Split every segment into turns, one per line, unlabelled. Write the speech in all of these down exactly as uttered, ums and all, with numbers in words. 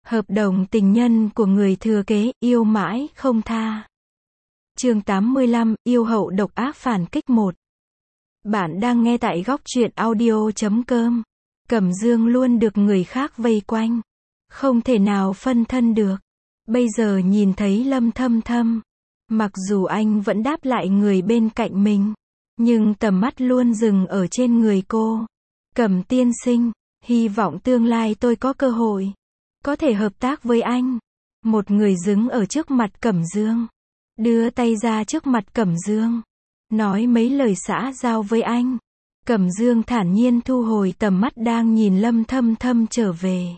Hợp đồng tình nhân của người thừa kế, yêu mãi không tha. Chương tám mươi lăm, yêu hậu độc ác phản kích một. Bạn đang nghe tại góc truyện audio chấm com. Cẩm Dương luôn được người khác vây quanh, không thể nào phân thân được. Bây giờ nhìn thấy Lâm Thâm Thâm, mặc dù anh vẫn đáp lại người bên cạnh mình, nhưng tầm mắt luôn dừng ở trên người cô. Cẩm tiên sinh, hy vọng tương lai tôi có cơ hội có thể hợp tác với anh. Một người đứng ở trước mặt Cẩm Dương, đưa tay ra trước mặt Cẩm Dương, nói mấy lời xã giao với anh. Cẩm Dương thản nhiên thu hồi tầm mắt đang nhìn Lâm Thâm Thâm trở về.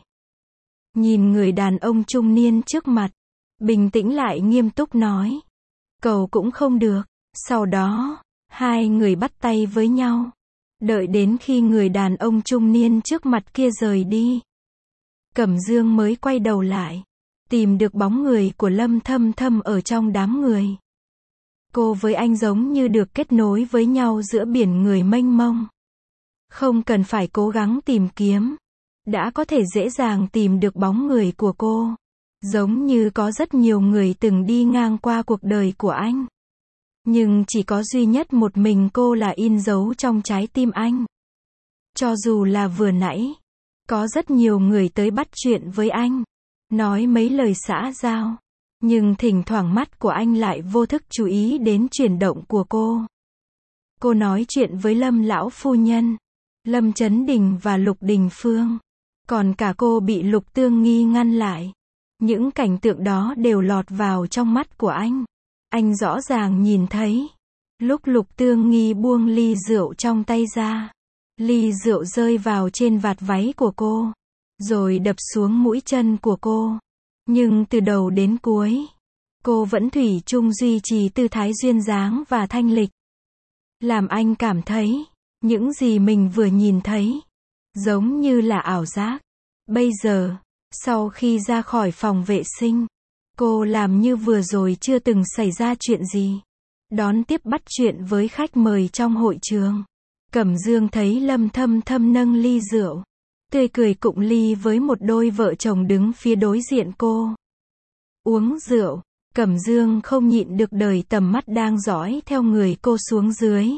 Nhìn người đàn ông trung niên trước mặt, bình tĩnh lại nghiêm túc nói. Cầu cũng không được. Sau đó, hai người bắt tay với nhau. Đợi đến khi người đàn ông trung niên trước mặt kia rời đi, Cẩm Dương mới quay đầu lại, tìm được bóng người của Lâm Thâm Thâm ở trong đám người. Cô với anh giống như được kết nối với nhau giữa biển người mênh mông. Không cần phải cố gắng tìm kiếm, đã có thể dễ dàng tìm được bóng người của cô. Giống như có rất nhiều người từng đi ngang qua cuộc đời của anh, nhưng chỉ có duy nhất một mình cô là in dấu trong trái tim anh. Cho dù là vừa nãy, có rất nhiều người tới bắt chuyện với anh, nói mấy lời xã giao, nhưng thỉnh thoảng mắt của anh lại vô thức chú ý đến chuyển động của cô. Cô nói chuyện với Lâm lão phu nhân, Lâm Chấn Đình và Lục Đình Phương, còn cả cô bị Lục Tương Nghi ngăn lại. Những cảnh tượng đó đều lọt vào trong mắt của anh. Anh rõ ràng nhìn thấy, lúc Lục Tương Nghi buông ly rượu trong tay ra, ly rượu rơi vào trên vạt váy của cô, rồi đập xuống mũi chân của cô. Nhưng từ đầu đến cuối, cô vẫn thủy chung duy trì tư thái duyên dáng và thanh lịch. Làm anh cảm thấy, những gì mình vừa nhìn thấy, giống như là ảo giác. Bây giờ, sau khi ra khỏi phòng vệ sinh, cô làm như vừa rồi chưa từng xảy ra chuyện gì. Đón tiếp bắt chuyện với khách mời trong hội trường. Cẩm Dương thấy Lâm Thâm Thâm nâng ly rượu, tươi cười cụng ly với một đôi vợ chồng đứng phía đối diện cô. Uống rượu, Cẩm Dương không nhịn được đời tầm mắt đang dõi theo người cô xuống dưới.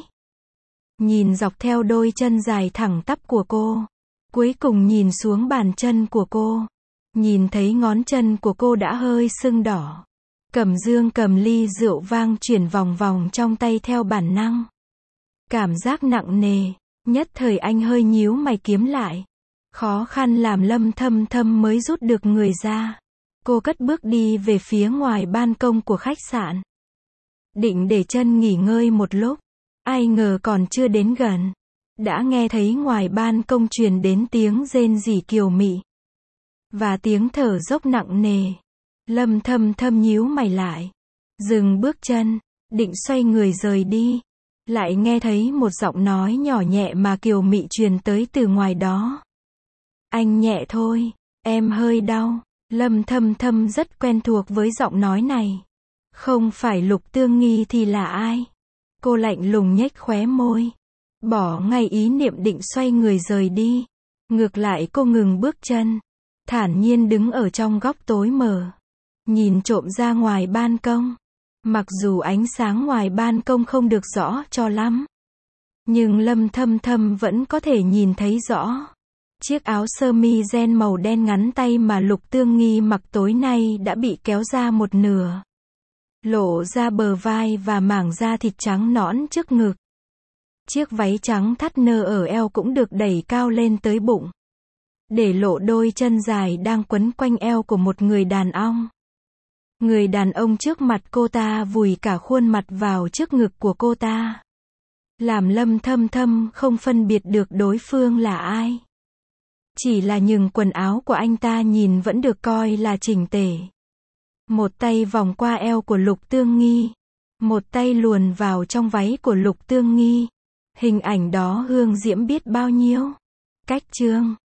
Nhìn dọc theo đôi chân dài thẳng tắp của cô, cuối cùng nhìn xuống bàn chân của cô. Nhìn thấy ngón chân của cô đã hơi sưng đỏ. Cẩm Dương cầm ly rượu vang chuyển vòng vòng trong tay theo bản năng. Cảm giác nặng nề, nhất thời anh hơi nhíu mày kiếm lại. Khó khăn làm Lâm Thâm Thâm mới rút được người ra. Cô cất bước đi về phía ngoài ban công của khách sạn. Định để chân nghỉ ngơi một lúc, ai ngờ còn chưa đến gần, đã nghe thấy ngoài ban công truyền đến tiếng rên rỉ kiều mị và tiếng thở dốc nặng nề. Lâm Thâm Thâm nhíu mày lại, dừng bước chân, định xoay người rời đi, lại nghe thấy một giọng nói nhỏ nhẹ mà kiều mị truyền tới từ ngoài đó. Anh nhẹ thôi, em hơi đau. Lâm Thâm Thâm rất quen thuộc với giọng nói này. Không phải Lục Tương Nghi thì là ai? Cô lạnh lùng nhếch khóe môi, bỏ ngay ý niệm định xoay người rời đi. Ngược lại cô ngừng bước chân, thản nhiên đứng ở trong góc tối mờ, nhìn trộm ra ngoài ban công. Mặc dù ánh sáng ngoài ban công không được rõ cho lắm, nhưng Lâm Thâm Thâm vẫn có thể nhìn thấy rõ. Chiếc áo sơ mi ren màu đen ngắn tay mà Lục Tương Nghi mặc tối nay đã bị kéo ra một nửa, lộ ra bờ vai và mảng da thịt trắng nõn trước ngực. Chiếc váy trắng thắt nơ ở eo cũng được đẩy cao lên tới bụng, để lộ đôi chân dài đang quấn quanh eo của một người đàn ông. Người đàn ông trước mặt cô ta vùi cả khuôn mặt vào trước ngực của cô ta, làm Lâm Thâm Thâm không phân biệt được đối phương là ai. Chỉ là nhưng quần áo của anh ta nhìn vẫn được coi là chỉnh tề. Một tay vòng qua eo của Lục Tương Nghi, một tay luồn vào trong váy của Lục Tương Nghi. Hình ảnh đó hương diễm biết bao nhiêu. Cách chương